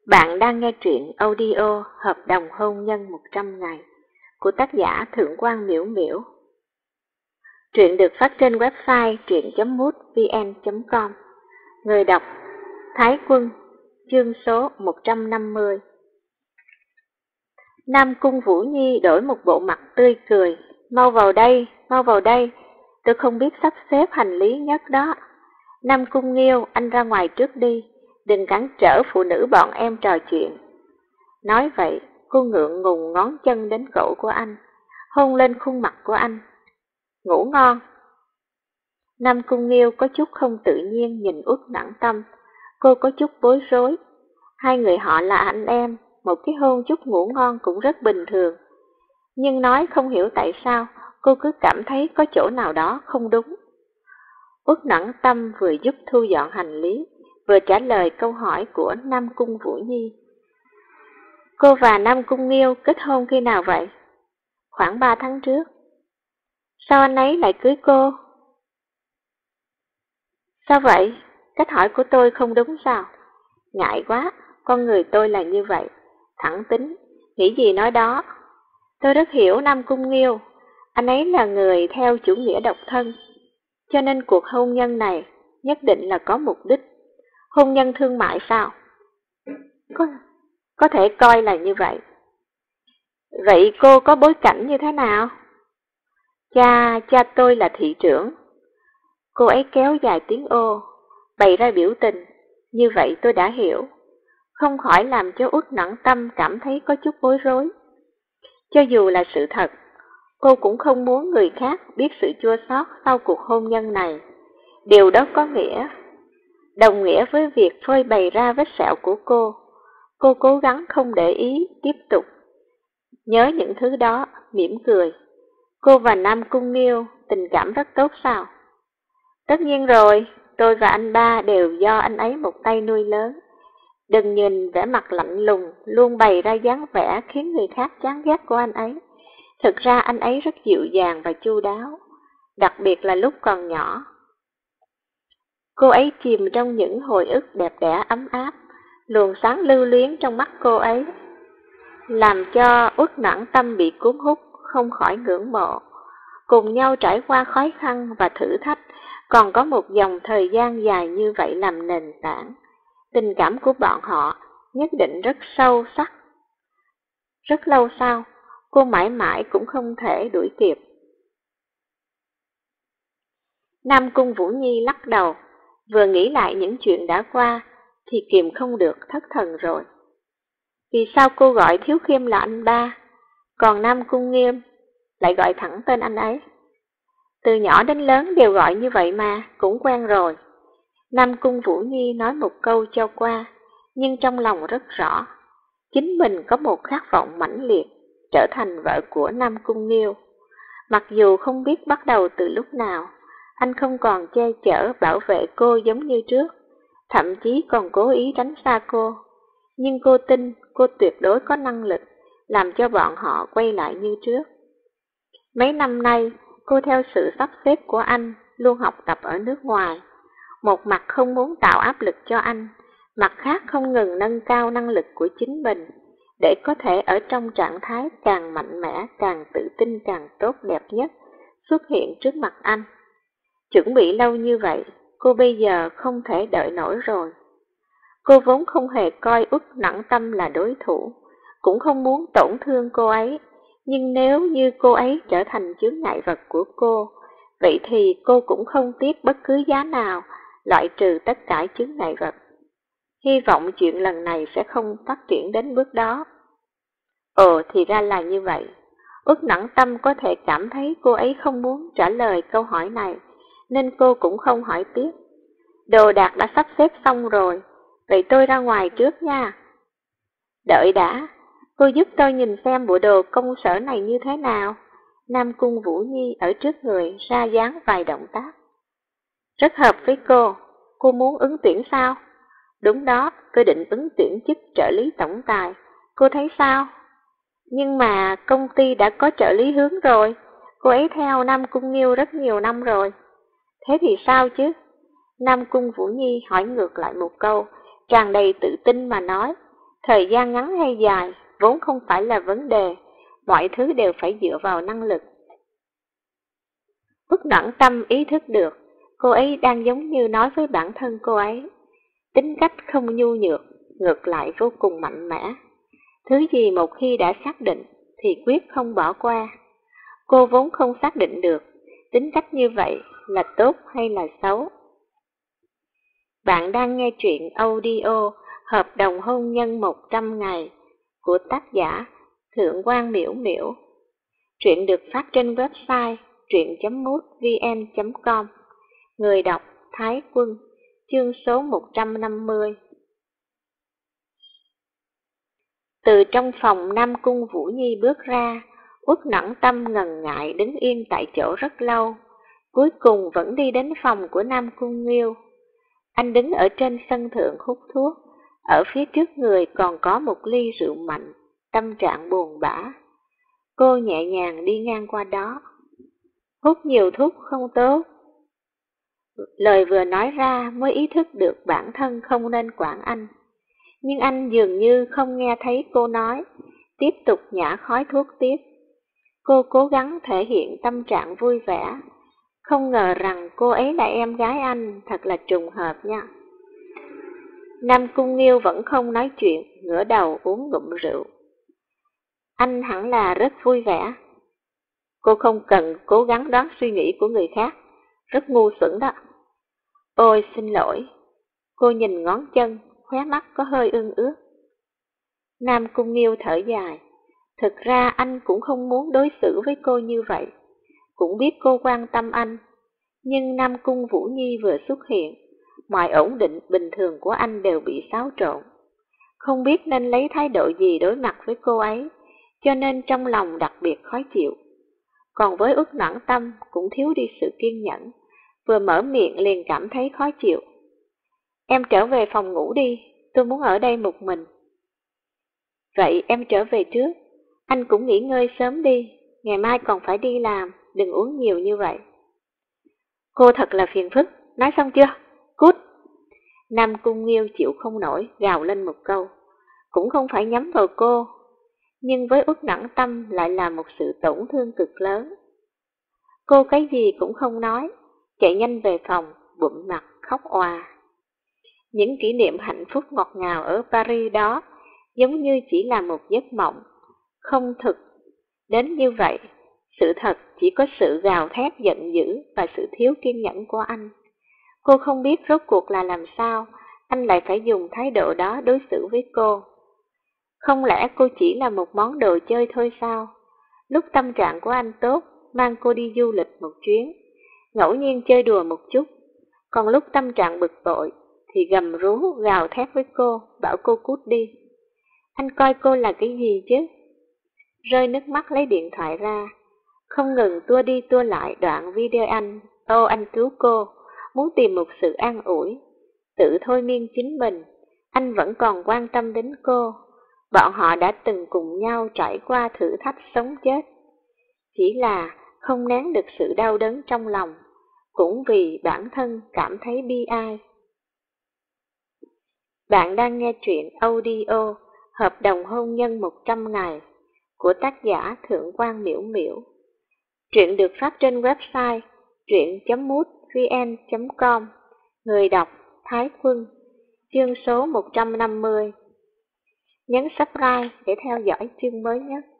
Bạn đang nghe truyện audio Hợp đồng hôn nhân 100 ngày của tác giả Thượng quan Miễu Miễu. Truyện được phát trên website truyện.mútvn.com. Người đọc Thái Quân, chương số 150. Nam Cung Vũ Nhi đổi một bộ mặt tươi cười. Mau vào đây, tôi không biết sắp xếp hành lý nhất đó. Nam Cung Nghiêu, anh ra ngoài trước đi, đừng cản trở phụ nữ bọn em trò chuyện. Nói vậy, cô ngượng ngùng ngón chân đến cổ của anh, hôn lên khuôn mặt của anh. Ngủ ngon. Nam Cung Nghiêu có chút không tự nhiên nhìn Uất Nặng Tâm, cô có chút bối rối. Hai người họ là anh em, một cái hôn chút ngủ ngon cũng rất bình thường. Nhưng nói không hiểu tại sao, cô cứ cảm thấy có chỗ nào đó không đúng. Uất Nặng Tâm vừa giúp thu dọn hành lý, vừa trả lời câu hỏi của Nam Cung Vũ Nhi. Cô và Nam Cung Nghiêu kết hôn khi nào vậy? Khoảng 3 tháng trước. Sao anh ấy lại cưới cô? Sao vậy? Cách hỏi của tôi không đúng sao? Ngại quá, con người tôi là như vậy, thẳng tính, nghĩ gì nói đó. Tôi rất hiểu Nam Cung Nghiêu, anh ấy là người theo chủ nghĩa độc thân, cho nên cuộc hôn nhân này nhất định là có mục đích. Hôn nhân thương mại sao? Có thể coi là như vậy. Vậy cô có bối cảnh như thế nào? Cha tôi là thị trưởng. Cô ấy kéo dài tiếng ô, bày ra biểu tình. Như vậy tôi đã hiểu. Không khỏi làm cho Uất Nặng Tâm cảm thấy có chút bối rối. Cho dù là sự thật, cô cũng không muốn người khác biết sự chua xót sau cuộc hôn nhân này. Điều đó có nghĩa, đồng nghĩa với việc phơi bày ra vết sẹo của cô. Cô cố gắng không để ý, tiếp tục nhớ những thứ đó, mỉm cười. Cô và Nam Cung Nghiêu tình cảm rất tốt sao? Tất nhiên rồi, tôi và anh ba đều do anh ấy một tay nuôi lớn. Đừng nhìn vẻ mặt lạnh lùng, luôn bày ra dáng vẻ khiến người khác chán ghét của anh ấy. Thực ra anh ấy rất dịu dàng và chu đáo, đặc biệt là lúc còn nhỏ. Cô ấy chìm trong những hồi ức đẹp đẽ ấm áp, luồng sáng lưu luyến trong mắt cô ấy, làm cho Uất Nặng Tâm bị cuốn hút, không khỏi ngưỡng mộ. Cùng nhau trải qua khó khăn và thử thách, còn có một dòng thời gian dài như vậy làm nền tảng. Tình cảm của bọn họ nhất định rất sâu sắc. Rất lâu sau, cô mãi mãi cũng không thể đuổi kịp. Nam Cung Vũ Nhi lắc đầu, vừa nghĩ lại những chuyện đã qua, thì kìm không được thất thần rồi. Vì sao cô gọi Thiếu Khiêm là anh ba, còn Nam Cung Nghiêm lại gọi thẳng tên anh ấy? Từ nhỏ đến lớn đều gọi như vậy mà, cũng quen rồi. Nam Cung Vũ Nhi nói một câu cho qua, nhưng trong lòng rất rõ. Chính mình có một khát vọng mãnh liệt, trở thành vợ của Nam Cung Nghiêu. Mặc dù không biết bắt đầu từ lúc nào, anh không còn che chở bảo vệ cô giống như trước, thậm chí còn cố ý tránh xa cô. Nhưng cô tin cô tuyệt đối có năng lực làm cho bọn họ quay lại như trước. Mấy năm nay, cô theo sự sắp xếp của anh luôn học tập ở nước ngoài. Một mặt không muốn tạo áp lực cho anh, mặt khác không ngừng nâng cao năng lực của chính mình, để có thể ở trong trạng thái càng mạnh mẽ, càng tự tin, càng tốt đẹp nhất, xuất hiện trước mặt anh. Chuẩn bị lâu như vậy, cô bây giờ không thể đợi nổi rồi. Cô vốn không hề coi Uất Nặng Tâm là đối thủ, cũng không muốn tổn thương cô ấy, nhưng nếu như cô ấy trở thành chướng ngại vật của cô, vậy thì cô cũng không tiếc bất cứ giá nào loại trừ tất cả chướng ngại vật. Hy vọng chuyện lần này sẽ không phát triển đến bước đó. Ồ, thì ra là như vậy. Uất Nặng Tâm có thể cảm thấy cô ấy không muốn trả lời câu hỏi này, nên cô cũng không hỏi tiếp. Đồ đạc đã sắp xếp xong rồi, vậy tôi ra ngoài trước nha. Đợi đã, cô giúp tôi nhìn xem bộ đồ công sở này như thế nào. Nam Cung Vũ Nhi ở trước người ra dáng vài động tác. Rất hợp với cô muốn ứng tuyển sao? Đúng đó, tôi định ứng tuyển chức trợ lý tổng tài, cô thấy sao? Nhưng mà công ty đã có trợ lý Hướng rồi, cô ấy theo Nam Cung Nghiêu rất nhiều năm rồi. Thế thì sao chứ? Nam Cung Vũ Nhi hỏi ngược lại một câu, tràn đầy tự tin mà nói. Thời gian ngắn hay dài vốn không phải là vấn đề, mọi thứ đều phải dựa vào năng lực. Út Noãn Tâm ý thức được, cô ấy đang giống như nói với bản thân cô ấy. Tính cách không nhu nhược, ngược lại vô cùng mạnh mẽ. Thứ gì một khi đã xác định thì quyết không bỏ qua. Cô vốn không xác định được, tính cách như vậy là tốt hay là xấu. Bạn đang nghe truyện audio Hợp đồng hôn nhân 100 ngày của tác giả Thượng quan Miễu Miễu. Truyện được phát trên website truyện.mútvn.com. Người đọc Thái Quân. Chương số 150. Từ trong phòng Nam Cung Vũ Nhi bước ra, Uất Noãn Tâm ngần ngại đứng yên tại chỗ rất lâu, cuối cùng vẫn đi đến phòng của Nam Cung Nghiêu. Anh đứng ở trên sân thượng hút thuốc, ở phía trước người còn có một ly rượu mạnh, tâm trạng buồn bã. Cô nhẹ nhàng đi ngang qua đó. Hút nhiều thuốc không tốt. Lời vừa nói ra mới ý thức được bản thân không nên quản anh. Nhưng anh dường như không nghe thấy cô nói, tiếp tục nhả khói thuốc tiếp. Cô cố gắng thể hiện tâm trạng vui vẻ. Không ngờ rằng cô ấy là em gái anh, thật là trùng hợp nha. Nam Cung Nghiêu vẫn không nói chuyện, ngửa đầu uống ngụm rượu. Anh hẳn là rất vui vẻ. Cô không cần cố gắng đoán suy nghĩ của người khác, rất ngu xuẩn đó. Ôi xin lỗi. Cô nhìn ngón chân, khóe mắt có hơi ương ướt. Nam Cung Nghiêu thở dài. Thực ra anh cũng không muốn đối xử với cô như vậy, cũng biết cô quan tâm anh. Nhưng Nam Cung Vũ Nhi vừa xuất hiện, mọi ổn định bình thường của anh đều bị xáo trộn. Không biết nên lấy thái độ gì đối mặt với cô ấy, cho nên trong lòng đặc biệt khó chịu. Còn với Uất Noãn Tâm cũng thiếu đi sự kiên nhẫn, vừa mở miệng liền cảm thấy khó chịu. Em trở về phòng ngủ đi, tôi muốn ở đây một mình. Vậy em trở về trước, anh cũng nghỉ ngơi sớm đi, ngày mai còn phải đi làm, đừng uống nhiều như vậy. Cô thật là phiền phức, nói xong chưa? Cút! Nam Cung Nghiêu chịu không nổi, gào lên một câu. Cũng không phải nhắm vào cô, nhưng với Uất Noãn Tâm lại là một sự tổn thương cực lớn. Cô cái gì cũng không nói, chạy nhanh về phòng, bụm mặt khóc òa. Những kỷ niệm hạnh phúc ngọt ngào ở Paris đó giống như chỉ là một giấc mộng, không thực. Đến như vậy, sự thật chỉ có sự gào thét giận dữ và sự thiếu kiên nhẫn của anh. Cô không biết rốt cuộc là làm sao, anh lại phải dùng thái độ đó đối xử với cô. Không lẽ cô chỉ là một món đồ chơi thôi sao? Lúc tâm trạng của anh tốt, mang cô đi du lịch một chuyến, ngẫu nhiên chơi đùa một chút. Còn lúc tâm trạng bực bội, thì gầm rú gào thét với cô, bảo cô cút đi. Anh coi cô là cái gì chứ? Rơi nước mắt lấy điện thoại ra, không ngừng tua đi tua lại đoạn video anh. Ô anh cứu cô, muốn tìm một sự an ủi, tự thôi miên chính mình. Anh vẫn còn quan tâm đến cô. Bọn họ đã từng cùng nhau trải qua thử thách sống chết. Chỉ là không nén được sự đau đớn trong lòng, cũng vì bản thân cảm thấy bi ai. Bạn đang nghe truyện audio Hợp đồng hôn nhân 100 ngày của tác giả Thượng quan Miễu Miễu. Truyện được phát trên website truyện.mútvn.com. Người đọc Thái Quân. Chương số 150. Nhấn subscribe để theo dõi chương mới nhất.